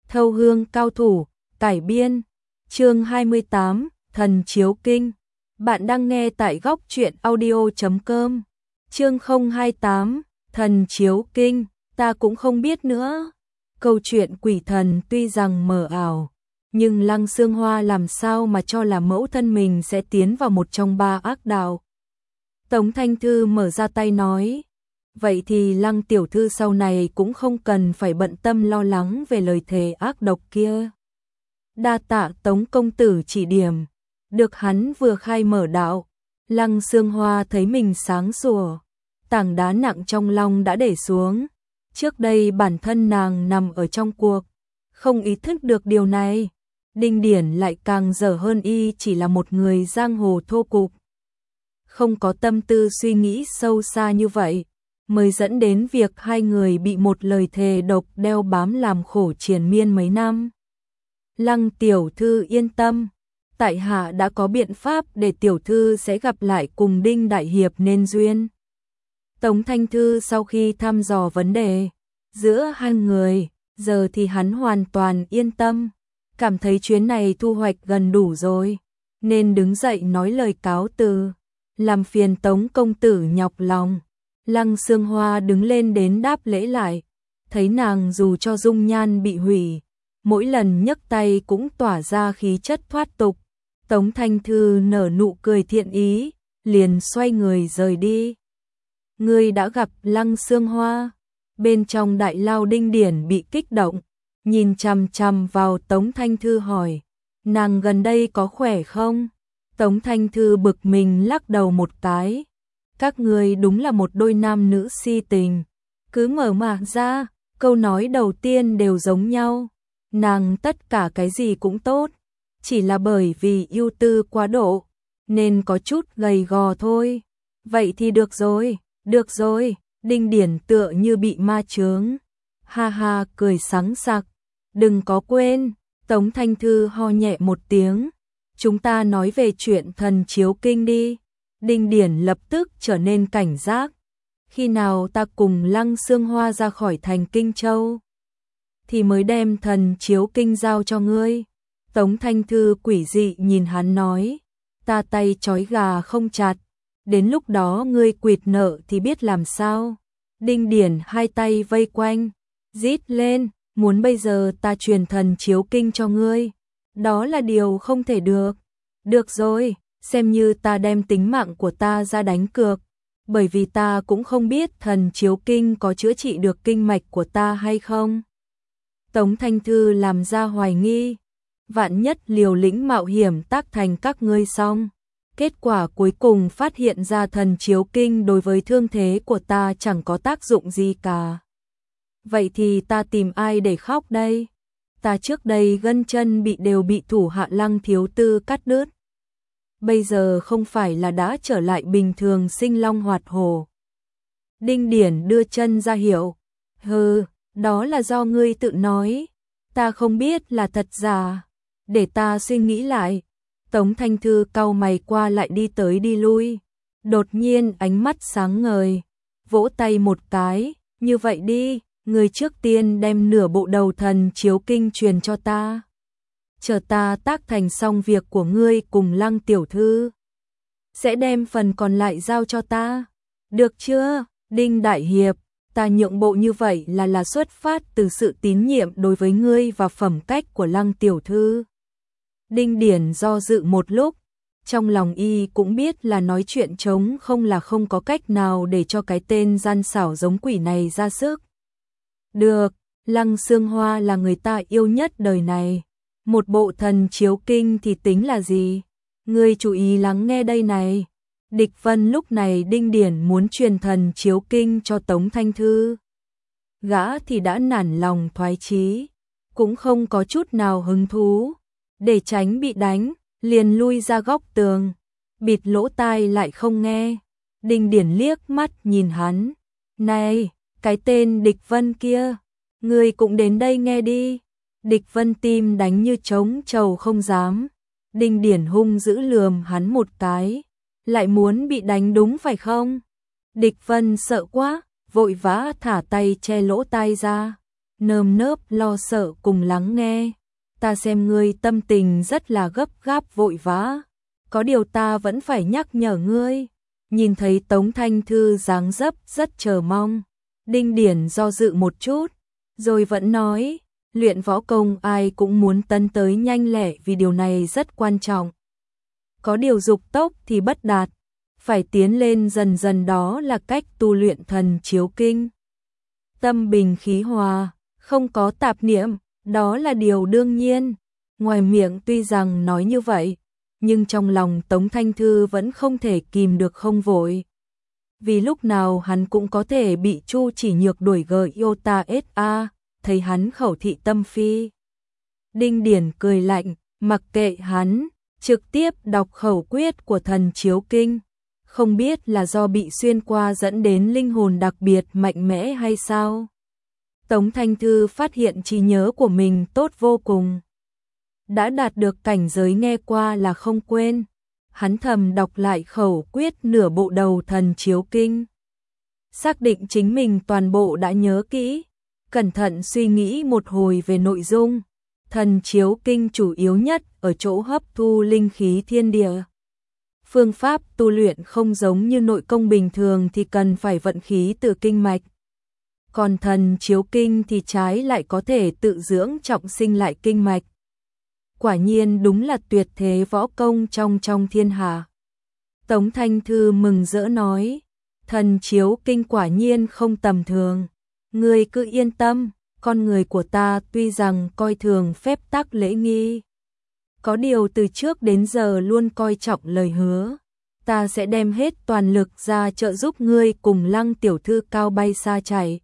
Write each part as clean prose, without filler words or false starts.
Thâu hương cao thủ, cải biên. Chương 28, Thần chiếu kinh. Bạn đang nghe tại góc truyện audio.com. Chương 028, Thần chiếu kinh, ta cũng không biết nữa. Câu chuyện quỷ thần tuy rằng mờ ảo, nhưng Lăng Xương Hoa làm sao mà cho là mẫu thân mình sẽ tiến vào một trong ba ác đạo. Tống Thanh Thư mở ra tay nói, vậy thì Lăng tiểu thư sau này cũng không cần phải bận tâm lo lắng về lời thề ác độc kia. Đa tạ Tống công tử chỉ điểm, được hắn vừa khai mở đạo, Lăng Xương Hoa thấy mình sáng sủa, tảng đá nặng trong lòng đã để xuống. Trước đây bản thân nàng nằm ở trong cuộc, không ý thức được điều này. Đinh Điển lại càng dở hơn y chỉ là một người giang hồ thô cục, không có tâm tư suy nghĩ sâu xa như vậy, mới dẫn đến việc hai người bị một lời thề độc đeo bám làm khổ triền miên mấy năm. Lăng tiểu thư yên tâm, tại hạ đã có biện pháp để tiểu thư sẽ gặp lại cùng Đinh đại hiệp nên duyên. Tống Thanh Thư sau khi thăm dò vấn đề giữa hai người, giờ thì hắn hoàn toàn yên tâm, cảm thấy chuyến này thu hoạch gần đủ rồi, nên đứng dậy nói lời cáo từ, làm phiền Tống công tử nhọc lòng. Lăng Xương Hoa đứng lên đến đáp lễ lại, thấy nàng dù cho dung nhan bị hủy, mỗi lần nhấc tay cũng tỏa ra khí chất thoát tục. Tống Thanh Thư nở nụ cười thiện ý, liền xoay người rời đi. Ngươi đã gặp Lăng Xương Hoa? Bên trong đại lao Đinh Điển bị kích động, nhìn chằm chằm vào Tống Thanh Thư hỏi, nàng gần đây có khỏe không? Tống Thanh Thư bực mình lắc đầu một cái, các ngươi đúng là một đôi nam nữ si tình, cứ mở miệng ra, câu nói đầu tiên đều giống nhau, nàng tất cả cái gì cũng tốt, chỉ là bởi vì ưu tư quá độ, nên có chút gầy gò thôi. Vậy thì được rồi, Đinh Điển tựa như bị ma chướng, ha ha cười sắng sặc, đừng có quên, Tống Thanh Thư ho nhẹ một tiếng, chúng ta nói về chuyện thần chiếu kinh đi. Đinh Điển lập tức trở nên cảnh giác, khi nào ta cùng Lăng Xương Hoa ra khỏi thành Kinh Châu, thì mới đem thần chiếu kinh giao cho ngươi. Tống Thanh Thư quỷ dị nhìn hắn nói, ta tay trói gà không chặt, đến lúc đó ngươi quỵt nợ thì biết làm sao. Đinh Điển hai tay vây quanh, rít lên, muốn bây giờ ta truyền thần chiếu kinh cho ngươi, đó là điều không thể được. Được rồi, xem như ta đem tính mạng của ta ra đánh cược, bởi vì ta cũng không biết thần chiếu kinh có chữa trị được kinh mạch của ta hay không. Tống Thanh Thư làm ra hoài nghi, vạn nhất liều lĩnh mạo hiểm tác thành các ngươi xong, kết quả cuối cùng phát hiện ra thần chiếu kinh đối với thương thế của ta chẳng có tác dụng gì cả. Vậy thì ta tìm ai để khóc đây? Ta trước đây gân chân đều bị thủ hạ Lăng thiếu tư cắt đứt. Bây giờ không phải là đã trở lại bình thường sinh long hoạt hổ. Đinh Điển đưa chân ra hiệu, hừ, đó là do ngươi tự nói, ta không biết là thật giả, để ta suy nghĩ lại. Tống Thanh Thư cau mày qua lại đi tới đi lui, đột nhiên ánh mắt sáng ngời, vỗ tay một cái, như vậy đi, ngươi trước tiên đem nửa bộ đầu thần chiếu kinh truyền cho ta. Chờ ta tác thành xong việc của ngươi cùng Lăng tiểu thư, sẽ đem phần còn lại giao cho ta. Được chưa, Đinh đại hiệp, ta nhượng bộ như vậy là xuất phát từ sự tín nhiệm đối với ngươi và phẩm cách của Lăng tiểu thư. Đinh Điển do dự một lúc, trong lòng y cũng biết là nói chuyện trống không là không có cách nào để cho cái tên gian xảo giống quỷ này ra sức. Được, Lăng Xương Hoa là người ta yêu nhất đời này, một bộ thần chiếu kinh thì tính là gì? Ngươi chú ý lắng nghe đây này. Địch Vân lúc này Đinh Điển muốn truyền thần chiếu kinh cho Tống Thanh Thư. Gã thì đã nản lòng thoái chí, cũng không có chút nào hứng thú. Để tránh bị đánh, liền lui ra góc tường, bịt lỗ tai lại không nghe. Đinh Điển liếc mắt nhìn hắn. Này, cái tên Địch Vân kia, ngươi cũng đến đây nghe đi. Địch Vân tim đánh như trống trầu không dám. Đinh Điển hung dữ lườm hắn một cái. Lại muốn bị đánh đúng phải không? Địch Vân sợ quá, vội vã thả tay che lỗ tai ra. nơm nớp lo sợ cùng lắng nghe. Ta xem ngươi tâm tình rất là gấp gáp vội vã, có điều ta vẫn phải nhắc nhở ngươi. Nhìn thấy Tống Thanh Thư dáng dấp rất chờ mong, Đinh Điển do dự một chút, rồi vẫn nói, luyện võ công ai cũng muốn tấn tới nhanh lẹ vì điều này rất quan trọng. Có điều dục tốc thì bất đạt, phải tiến lên dần dần, đó là cách tu luyện thần chiếu kinh. Tâm bình khí hòa, không có tạp niệm, đó là điều đương nhiên. Ngoài miệng tuy rằng nói như vậy, nhưng trong lòng Tống Thanh Thư vẫn không thể kìm được không vội. Vì lúc nào hắn cũng có thể bị Chu Chỉ Nhược đuổi gợi Iota SA, thấy hắn khẩu thị tâm phi. Đinh Điển cười lạnh, mặc kệ hắn, trực tiếp đọc khẩu quyết của thần chiếu kinh. Không biết là do bị xuyên qua dẫn đến linh hồn đặc biệt mạnh mẽ hay sao? Tống Thanh Thư phát hiện trí nhớ của mình tốt vô cùng. Đã đạt được cảnh giới nghe qua là không quên. Hắn thầm đọc lại khẩu quyết nửa bộ đầu thần chiếu kinh. Xác định chính mình toàn bộ đã nhớ kỹ. Cẩn thận suy nghĩ một hồi về nội dung. Thần chiếu kinh chủ yếu nhất ở chỗ hấp thu linh khí thiên địa. Phương pháp tu luyện không giống như nội công bình thường thì cần phải vận khí từ kinh mạch. Còn thần chiếu kinh thì trái lại có thể tự dưỡng trọng sinh lại kinh mạch. Quả nhiên đúng là tuyệt thế võ công trong thiên hạ. Tống Thanh Thư mừng rỡ nói, thần chiếu kinh quả nhiên không tầm thường. Ngươi cứ yên tâm, con người của ta tuy rằng coi thường phép tắc lễ nghi, có điều từ trước đến giờ luôn coi trọng lời hứa. Ta sẽ đem hết toàn lực ra trợ giúp ngươi cùng Lăng tiểu thư cao bay xa chạy.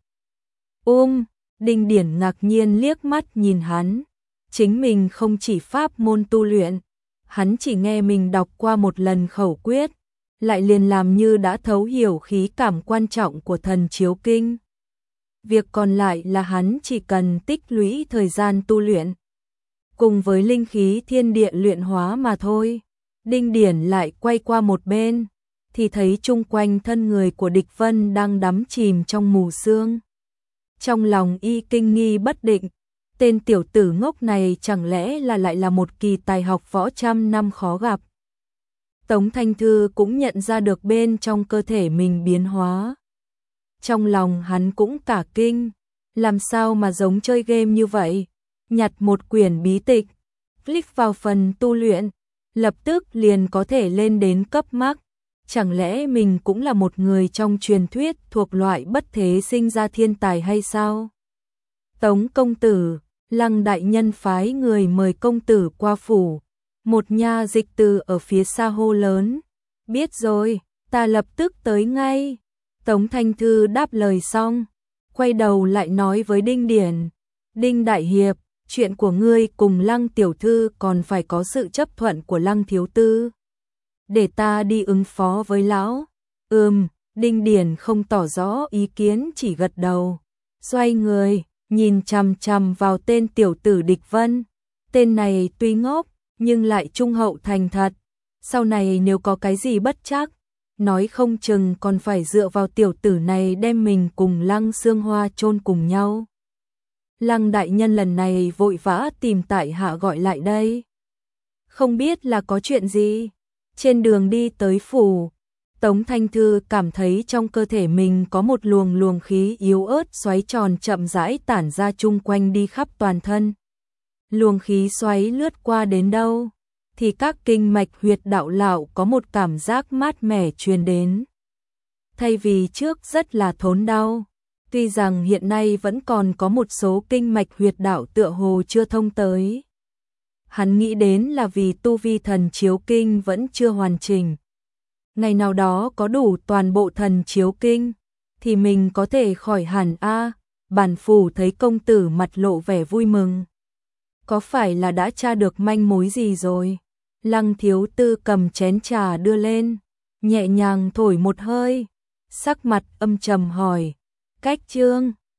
Đinh Điển ngạc nhiên liếc mắt nhìn hắn. Chính mình không chỉ pháp môn tu luyện, hắn chỉ nghe mình đọc qua một lần khẩu quyết, lại liền làm như đã thấu hiểu khí cảm quan trọng của thần chiếu kinh. Việc còn lại là hắn chỉ cần tích lũy thời gian tu luyện, cùng với linh khí thiên địa luyện hóa mà thôi. Đinh Điển lại quay qua một bên, thì thấy chung quanh thân người của Địch Vân đang đắm chìm trong mù sương. Trong lòng y kinh nghi bất định, tên tiểu tử ngốc này chẳng lẽ là lại là một kỳ tài học võ trăm năm khó gặp. Tống Thanh Thư cũng nhận ra được bên trong cơ thể mình biến hóa. Trong lòng hắn cũng cả kinh, làm sao mà giống chơi game như vậy, nhặt một quyển bí tịch, click vào phần tu luyện, lập tức liền có thể lên đến cấp max. Chẳng lẽ mình cũng là một người trong truyền thuyết thuộc loại bất thế sinh ra thiên tài hay sao? Tống công tử, Lăng đại nhân phái người mời công tử qua phủ. Một nha dịch từ ở phía xa hô lớn. Biết rồi, ta lập tức tới ngay. Tống Thanh Thư đáp lời xong, quay đầu lại nói với Đinh Điển. Đinh đại hiệp, chuyện của ngươi cùng Lăng tiểu thư còn phải có sự chấp thuận của Lăng thiếu tư. Để ta đi ứng phó với lão. Đinh Điển không tỏ rõ ý kiến, chỉ gật đầu. Xoay người, nhìn chằm chằm vào tên tiểu tử Địch Vân. Tên này tuy ngốc, nhưng lại trung hậu thành thật. Sau này nếu có cái gì bất trắc, nói không chừng còn phải dựa vào tiểu tử này đem mình cùng Lăng Xương Hoa chôn cùng nhau. Lăng đại nhân lần này vội vã tìm tại hạ gọi lại đây. Không biết là có chuyện gì? Trên đường đi tới phủ, Tống Thanh Thư cảm thấy trong cơ thể mình có một luồng khí yếu ớt xoáy tròn chậm rãi tản ra chung quanh đi khắp toàn thân. Luồng khí xoáy lướt qua đến đâu, thì các kinh mạch huyệt đạo lạo có một cảm giác mát mẻ truyền đến. Thay vì trước rất là thốn đau, tuy rằng hiện nay vẫn còn có một số kinh mạch huyệt đạo tựa hồ chưa thông tới. Hắn nghĩ đến là vì tu vi thần chiếu kinh vẫn chưa hoàn chỉnh. Ngày nào đó có đủ toàn bộ thần chiếu kinh, thì mình có thể khỏi hẳn a. Bản phủ thấy công tử mặt lộ vẻ vui mừng. Có phải là đã tra được manh mối gì rồi? Lăng thiếu tư cầm chén trà đưa lên, nhẹ nhàng thổi một hơi, sắc mặt âm trầm hỏi. Cách chương